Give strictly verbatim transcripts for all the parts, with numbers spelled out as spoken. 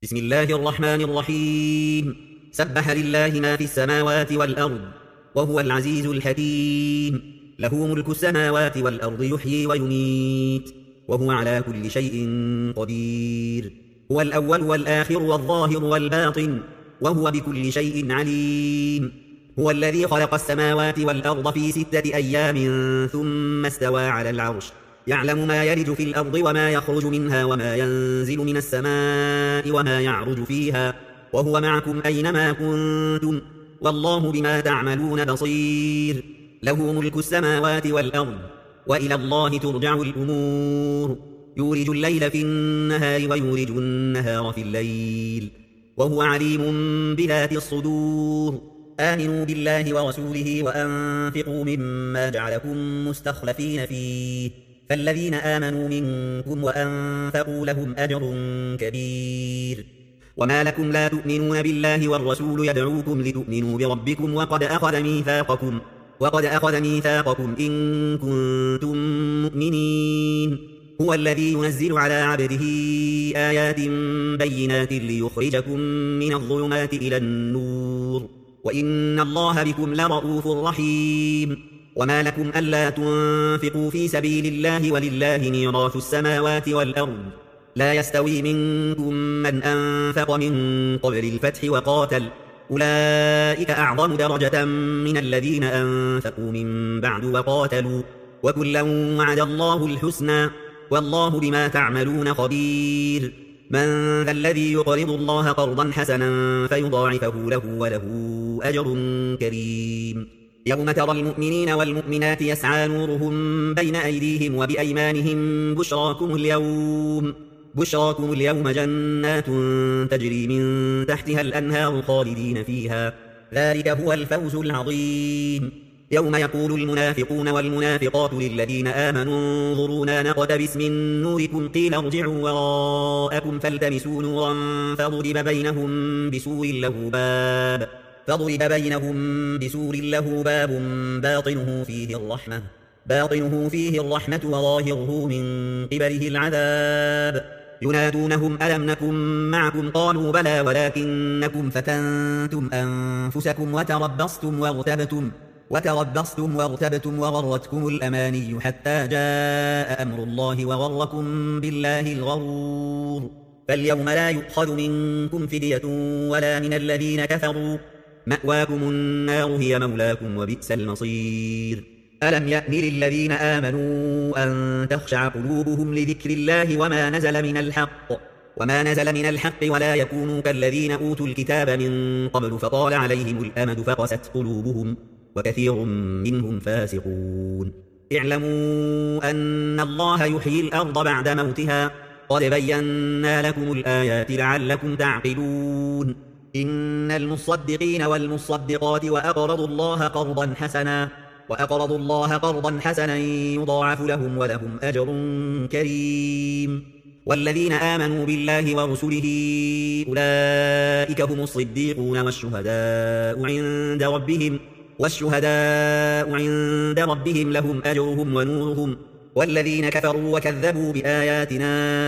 بسم الله الرحمن الرحيم. سبح لله ما في السماوات والأرض وهو العزيز الحكيم. له ملك السماوات والأرض يحيي ويميت وهو على كل شيء قدير. هو الأول والآخر والظاهر والباطن وهو بكل شيء عليم. هو الذي خلق السماوات والأرض في ستة أيام ثم استوى على العرش، يعلم ما يلج في الأرض وما يخرج منها وما ينزل من السماء وما يعرج فيها، وهو معكم أينما كنتم والله بما تعملون بصير. له ملك السماوات والأرض وإلى الله ترجع الأمور. يولج الليل في النهار ويولج النهار في الليل وهو عليم بذات الصدور. آمنوا بالله ورسوله وأنفقوا مما جعلكم مستخلفين فيه، فالذين آمنوا منكم وأنفقوا لهم أجر كبير. وما لكم لا تؤمنون بالله والرسول يدعوكم لتؤمنوا بربكم وقد أخذ ميثاقكم وقد أخذ ميثاقكم إن كنتم مؤمنين. هو الذي ينزل على عبده آيات بينات ليخرجكم من الظلمات إلى النور، وإن الله بكم لرءوف رحيم. وما لكم ألا تنفقوا في سبيل الله ولله ميراث السماوات والأرض، لا يستوي منكم من أنفق من قبل الفتح وقاتل، أولئك أعظم درجة من الذين أنفقوا من بعد وقاتلوا، وكلا وعد الله الحسنى والله بما تعملون خبير. من ذا الذي يقرض الله قرضا حسنا فيضاعفه له وله أجر كريم. يوم ترى المؤمنين والمؤمنات يسعى نورهم بين أيديهم وبأيمانهم بشراكم اليوم بشراكم اليوم جنات تجري من تحتها الأنهار خالدين فيها، ذلك هو الفوز العظيم. يوم يقول المنافقون والمنافقات للذين آمنوا انظرونا نقتبس من نوركم قيل ارجعوا وراءكم فالتمسوا نورا فضرب بينهم بسور له باب فضرب بينهم بسور له باب باطنه فيه الرحمة باطنه فيه الرحمة وظاهره من قبله العذاب. ينادونهم ألم نكن معكم قالوا بلى ولكنكم فتنتم أنفسكم وتربصتم وارتبتم وتربصتم وارتبتم وغرتكم الأماني حتى جاء أمر الله وغركم بالله الغرور. فاليوم لا يؤخذ منكم فدية ولا من الذين كفروا، مأواكم النار هي مولاكم وبئس المصير. ألم يأن للذين آمنوا أن تخشع قلوبهم لذكر الله وما نزل من الحق وما نزل من الحق ولا يكونوا كالذين أوتوا الكتاب من قبل فطال عليهم الأمد فقست قلوبهم وكثير منهم فاسقون. اعلموا أن الله يحيي الأرض بعد موتها قد بينا لكم الآيات لعلكم تعقلون. إن المصدقين والمصدقات وأقرضوا الله قرضا حسنا وأقرضوا الله قرضا حسنا يضاعف لهم ولهم أجر كريم. والذين آمنوا بالله ورسله أولئك هم الصديقون والشهداء عند ربهم والشهداء عند ربهم لهم أجرهم ونورهم، والذين كفروا وكذبوا بآياتنا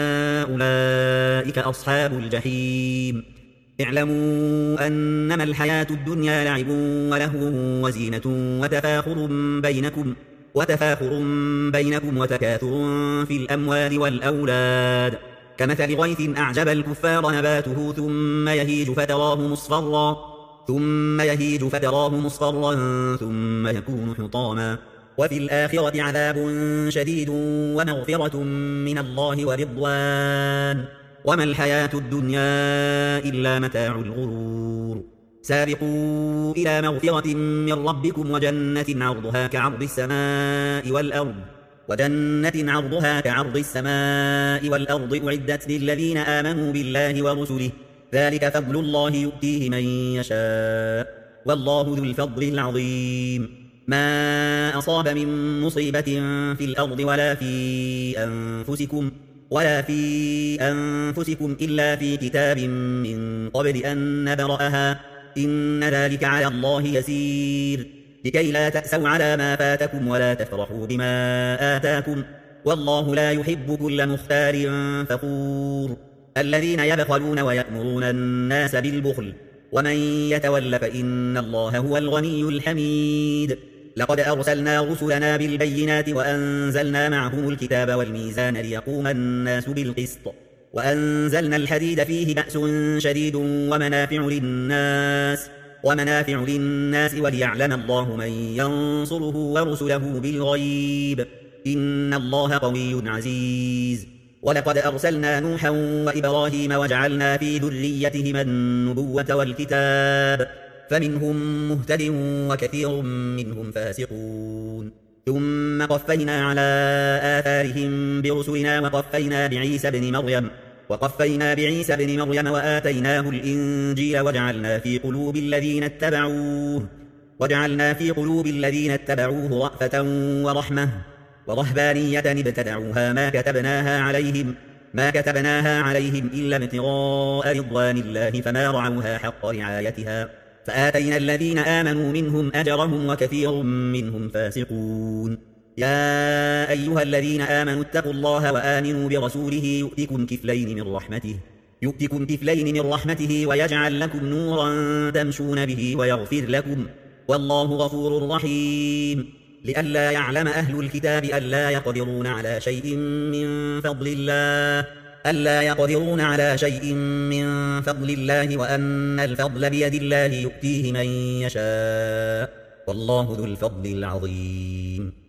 أولئك أصحاب الجحيم. اعلموا أنما الحياة الدنيا لعب ولهو وزينة وتفاخر بينكم وتفاخر بينكم وتكاثر في الأموال والأولاد، كمثل غيث أعجب الكفار نباته ثم يهيج فتراه مصفرا ثم يهيج فتراه مصفرا ثم يكون حطاما، وفي الآخرة عذاب شديد ومغفرة من الله ورضوان، وما الحياة الدنيا إلا متاع الغرور. سابقوا إلى مغفرة من ربكم وجنة عرضها كعرض السماء والأرض وجنة عرضها كعرض السماء والأرض أعدت للذين آمنوا بالله ورسله، ذلك فضل الله يؤتيه من يشاء والله ذو الفضل العظيم. ما أصاب من مصيبة في الأرض ولا في أنفسكم ولا في أنفسكم إلا في كتاب من قبل أن نبرأها إن ذلك على الله يسير، لكي لا تأسوا على ما فاتكم ولا تفرحوا بما آتاكم والله لا يحب كل مختال فخور. الذين يبخلون ويأمرون الناس بالبخل ومن يتول فإن الله هو الغني الحميد. لقد أرسلنا رسلنا بالبينات وأنزلنا معهم الكتاب والميزان ليقوم الناس بالقسط وأنزلنا الحديد فيه بأس شديد ومنافع للناس ومنافع للناس وليعلم الله من ينصره ورسله بالغيب إن الله قوي عزيز. ولقد أرسلنا نوحا وإبراهيم وجعلنا في ذريتهما النبوة والكتاب فمنهم مهتد وكثير منهم فاسقون. ثم قفينا على آثارهم برسلنا وقفينا بعيسى بن مريم وقفينا بعيسى بن مريم وآتيناه الإنجيل وجعلنا في قلوب الذين اتبعوه وجعلنا في قلوب الذين اتبعوه رأفة ورحمة ورهبانية ابتدعوها ما كتبناها عليهم ما كتبناها عليهم إلا ابتغاء رضوان الله فما رعوها حق رعايتها فآتينا الذين آمنوا منهم أجرهم وكثير منهم فاسقون. يا أيها الذين آمنوا اتقوا الله وآمنوا برسوله يؤتكم كفلين من رحمته يؤتكم كفلين من رحمته ويجعل لكم نورا تمشون به ويغفر لكم والله غفور رحيم. لئلا يعلم أهل الكتاب ألا يقدرون على شيء من فضل الله ألا يقدرون على شيء من فضل الله وأن الفضل بيد الله يؤتيه من يشاء والله ذو الفضل العظيم.